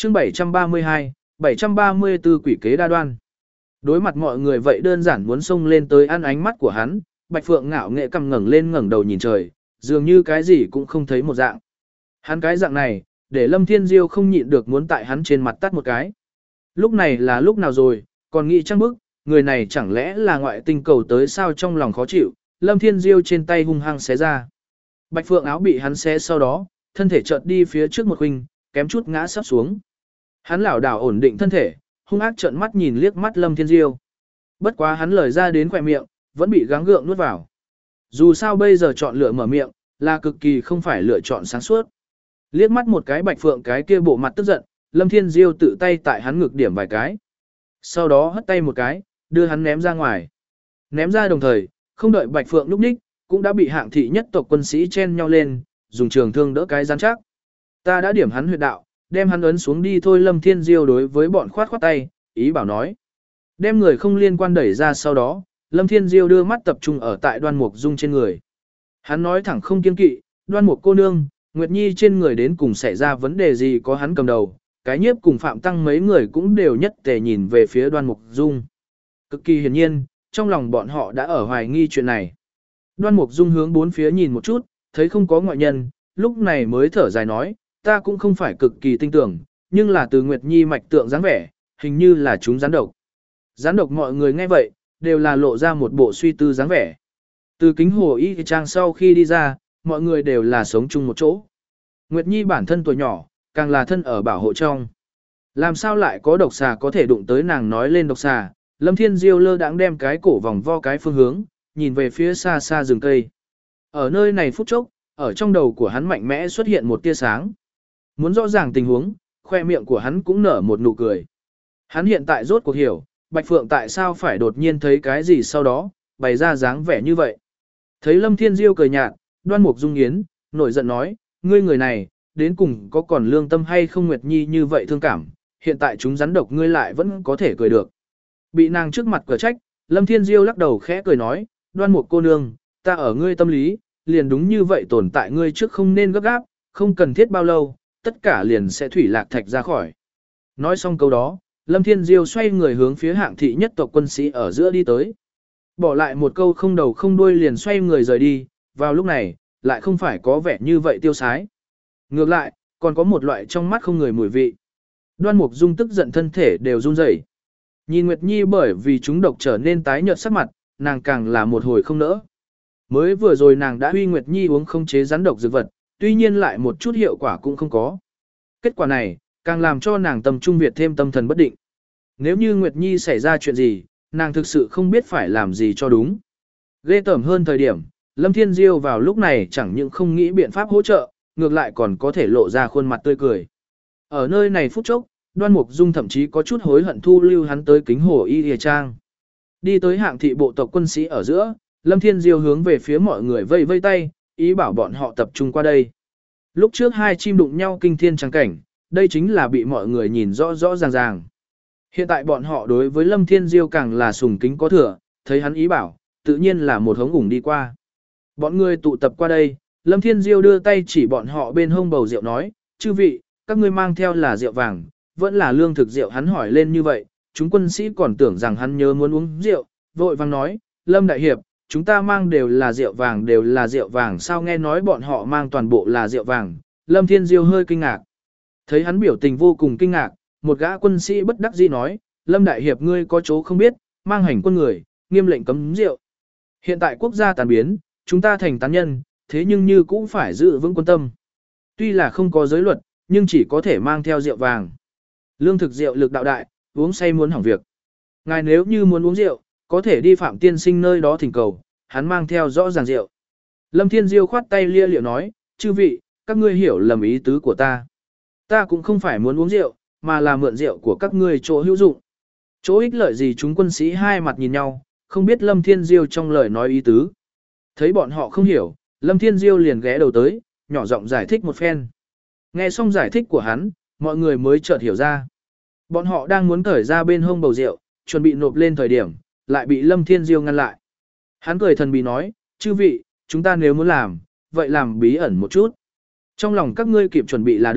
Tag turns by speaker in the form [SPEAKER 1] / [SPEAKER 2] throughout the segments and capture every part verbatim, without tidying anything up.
[SPEAKER 1] chương bảy trăm ba mươi hai, bảy trăm ba mươi tư quỷ kế đa đoan. Đối mặt mọi người vậy đơn giản muốn xông lên tới ăn ánh mắt của hắn, Bạch Phượng ngạo nghệ cầm ngẩng lên ngẩng đầu nhìn trời, dường như cái gì cũng không thấy một dạng. Hắn cái dạng này, để Lâm Thiên Diêu không nhịn được muốn tại hắn trên mặt tát một cái. Lúc này là lúc nào rồi, còn nghĩ trăng bức, người này chẳng lẽ là ngoại tinh cầu tới sao trong lòng khó chịu, Lâm Thiên Diêu trên tay hung hăng xé ra. Bạch Phượng áo bị hắn xé sau đó, thân thể chợt đi phía trước một huynh, kém chút ngã sắp xuống. Hắn lảo đảo ổn định thân thể, hung ác trợn mắt nhìn liếc mắt Lâm Thiên Diêu. Bất quá hắn lời ra đến khóe miệng, vẫn bị gắng gượng nuốt vào. Dù sao bây giờ chọn lựa mở miệng, là cực kỳ không phải lựa chọn sáng suốt. Liếc mắt một cái Bạch Phượng cái kia bộ mặt tức giận, Lâm Thiên Diêu tự tay tại hắn ngực điểm vài cái. Sau đó hất tay một cái, đưa hắn ném ra ngoài. Ném ra đồng thời, không đợi Bạch Phượng lúc ních, cũng đã bị hạng thị nhất tộc quân sĩ chen nhau lên, dùng trường thương đỡ cái rắn chắc. Ta đã điểm hắn huyệt đạo, đem hắn ấn xuống đi thôi. Lâm Thiên Diêu đối với bọn khoát khoát tay, ý bảo nói. Đem người không liên quan đẩy ra sau đó, Lâm Thiên Diêu đưa mắt tập trung ở tại Đoan Mục Dung trên người. Hắn nói thẳng không kiêng kỵ, Đoan Mục cô nương, Nguyệt Nhi trên người đến cùng xảy ra vấn đề gì có hắn cầm đầu, cái nhiếp cùng Phạm Tăng mấy người cũng đều nhất tề nhìn về phía Đoan Mục Dung. Cực kỳ hiển nhiên, trong lòng bọn họ đã ở hoài nghi chuyện này. Đoan Mục Dung hướng bốn phía nhìn một chút, thấy không có ngoại nhân, lúc này mới thở dài nói, ta cũng không phải cực kỳ tin tưởng, nhưng là từ Nguyệt Nhi mạch tượng dáng vẻ, hình như là chúng rắn độc. Rắn độc mọi người nghe vậy, đều là lộ ra một bộ suy tư dáng vẻ. Từ kính hồ y trang sau khi đi ra, mọi người đều là sống chung một chỗ. Nguyệt Nhi bản thân tuổi nhỏ, càng là thân ở bảo hộ trong. Làm sao lại có độc xà có thể đụng tới nàng nói lên độc xà, Lâm Thiên Diêu lơ đãng đem cái cổ vòng vo cái phương hướng, nhìn về phía xa xa rừng cây. Ở nơi này phút chốc, ở trong đầu của hắn mạnh mẽ xuất hiện một tia sáng. Muốn rõ ràng tình huống, khoe miệng của hắn cũng nở một nụ cười. Hắn hiện tại rốt cuộc hiểu, Bạch Phượng tại sao phải đột nhiên thấy cái gì sau đó, bày ra dáng vẻ như vậy. Thấy Lâm Thiên Diêu cười nhạt, Đoan Mục Dung Yến, nổi giận nói, ngươi người này, đến cùng có còn lương tâm hay không Nguyệt Nhi như vậy thương cảm, hiện tại chúng rắn độc ngươi lại vẫn có thể cười được. Bị nàng trước mặt cửa trách, Lâm Thiên Diêu lắc đầu khẽ cười nói, Đoan Mục cô nương, ta ở ngươi tâm lý, liền đúng như vậy tồn tại ngươi trước không nên gấp gáp, không cần thiết bao lâu, tất cả liền sẽ thủy lạc thạch ra khỏi. Nói xong câu đó, Lâm Thiên Diêu xoay người hướng phía hạng thị nhất tộc quân sĩ ở giữa đi tới. Bỏ lại một câu không đầu không đuôi liền xoay người rời đi, vào lúc này, lại không phải có vẻ như vậy tiêu sái. Ngược lại, còn có một loại trong mắt không người mùi vị. Đoan Mục Dung tức giận thân thể đều run rẩy. Nhìn Nguyệt Nhi bởi vì chúng độc trở nên tái nhợt sắc mặt, nàng càng là một hồi không nỡ. Mới vừa rồi nàng đã huy Nguyệt Nhi uống không chế rắn độc dược vật, tuy nhiên lại một chút hiệu quả cũng không có. Kết quả này, càng làm cho nàng tâm trung Việt thêm tâm thần bất định. Nếu như Nguyệt Nhi xảy ra chuyện gì, nàng thực sự không biết phải làm gì cho đúng. Ghê tởm hơn thời điểm, Lâm Thiên Diêu vào lúc này chẳng những không nghĩ biện pháp hỗ trợ, ngược lại còn có thể lộ ra khuôn mặt tươi cười. Ở nơi này phút chốc, Đoan Mục Dung thậm chí có chút hối hận thu lưu hắn tới kính hồ y lìa trang. Đi tới hạng thị bộ tộc quân sĩ ở giữa, Lâm Thiên Diêu hướng về phía mọi người vây vây tay, ý bảo bọn họ tập trung qua đây. Lúc trước hai chim đụng nhau kinh thiên trắng cảnh, đây chính là bị mọi người nhìn rõ rõ ràng ràng. Hiện tại bọn họ đối với Lâm Thiên Diêu càng là sùng kính có thừa, thấy hắn ý bảo, tự nhiên là một hống ủng đi qua. Bọn người tụ tập qua đây, Lâm Thiên Diêu đưa tay chỉ bọn họ bên hông bầu rượu nói, chư vị, các ngươi mang theo là rượu vàng, vẫn là lương thực rượu. Hắn hỏi lên như vậy, chúng quân sĩ còn tưởng rằng hắn nhớ muốn uống rượu, vội vàng nói, Lâm Đại Hiệp, chúng ta mang đều là rượu vàng đều là rượu vàng sao nghe nói bọn họ mang toàn bộ là rượu vàng. Lâm Thiên Diêu hơi kinh ngạc. Thấy hắn biểu tình vô cùng kinh ngạc, một gã quân sĩ bất đắc dĩ nói, Lâm Đại Hiệp ngươi có chỗ không biết, mang hành quân người, nghiêm lệnh cấm rượu. Hiện tại quốc gia tàn biến, chúng ta thành tán nhân, thế nhưng như cũng phải giữ vững quân tâm. Tuy là không có giới luật, nhưng chỉ có thể mang theo rượu vàng. Lương thực rượu lực đạo đại, uống say muốn hỏng việc. Ngài nếu như muốn uống rượu, có thể đi Phạm Tiên Sinh nơi đó thỉnh cầu, hắn mang theo rõ ràng rượu. Lâm Thiên Diêu khoát tay lia liệu nói, chư vị, các ngươi hiểu lầm ý tứ của ta. Ta cũng không phải muốn uống rượu, mà là mượn rượu của các ngươi chỗ hữu dụng. Chỗ ích lợi gì chúng quân sĩ hai mặt nhìn nhau, không biết Lâm Thiên Diêu trong lời nói ý tứ. Thấy bọn họ không hiểu, Lâm Thiên Diêu liền ghé đầu tới, nhỏ giọng giải thích một phen. Nghe xong giải thích của hắn, mọi người mới chợt hiểu ra. Bọn họ đang muốn cởi ra bên hông bầu rượu, chuẩn bị nộp lên thời điểm, lại bị Lâm Thiên Diêu ngăn lại. Hắn cười thần bí nói, chư vị, chúng ta nếu muốn làm, vậy làm bí ẩn một chút. Trong lòng các ngươi kịp chuẩn bị là được,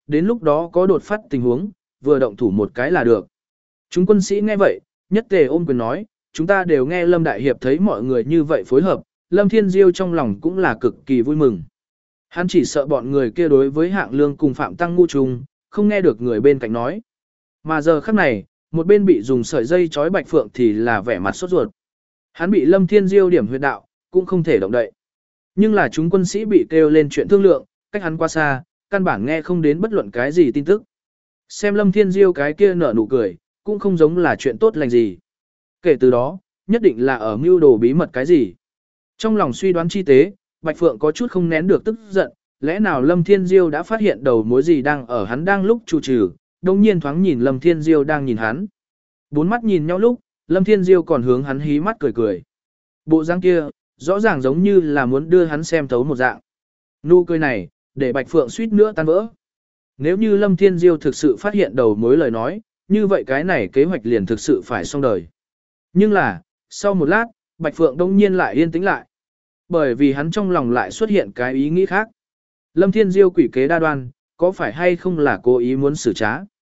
[SPEAKER 1] đến lúc đó có đột phát tình huống, vừa động thủ một cái là được. Chúng quân sĩ nghe vậy, nhất tề ôm quyền nói, chúng ta đều nghe Lâm Đại Hiệp thấy mọi người như vậy phối hợp, Lâm Thiên Diêu trong lòng cũng là cực kỳ vui mừng. Hắn chỉ sợ bọn người kia đối với Hạng Lương cùng Phạm Tăng ngu trùng, không nghe được người bên cạnh nói. Mà giờ khắc này, một bên bị dùng sợi dây trói Bạch Phượng thì là vẻ mặt sốt ruột. Hắn bị Lâm Thiên Diêu điểm huyệt đạo, cũng không thể động đậy. Nhưng là chúng quân sĩ bị kêu lên chuyện thương lượng, cách hắn qua xa, căn bản nghe không đến bất luận cái gì tin tức. Xem Lâm Thiên Diêu cái kia nở nụ cười, cũng không giống là chuyện tốt lành gì. Kể từ đó, nhất định là ở mưu đồ bí mật cái gì. Trong lòng suy đoán chi tế, Bạch Phượng có chút không nén được tức giận, lẽ nào Lâm Thiên Diêu đã phát hiện đầu mối gì đang ở hắn đang lúc chủ trừ, đồng nhiên thoáng nhìn Lâm Thiên Diêu đang nhìn hắn. Bốn mắt nhìn nhau lúc, Lâm Thiên Diêu còn hướng hắn hí mắt cười cười. Bộ dáng kia, rõ ràng giống như là muốn đưa hắn xem thấu một dạng. Nụ cười này, để Bạch Phượng suýt nữa tan vỡ. Nếu như Lâm Thiên Diêu thực sự phát hiện đầu mối lời nói, như vậy cái này kế hoạch liền thực sự phải xong đời. Nhưng là, sau một lát, Bạch Phượng đông nhiên lại yên tĩnh lại. Bởi vì hắn trong lòng lại xuất hiện cái ý nghĩ khác. Lâm Thiên Diêu quỷ kế đa đoan, có phải hay không là cố ý muốn xử trá?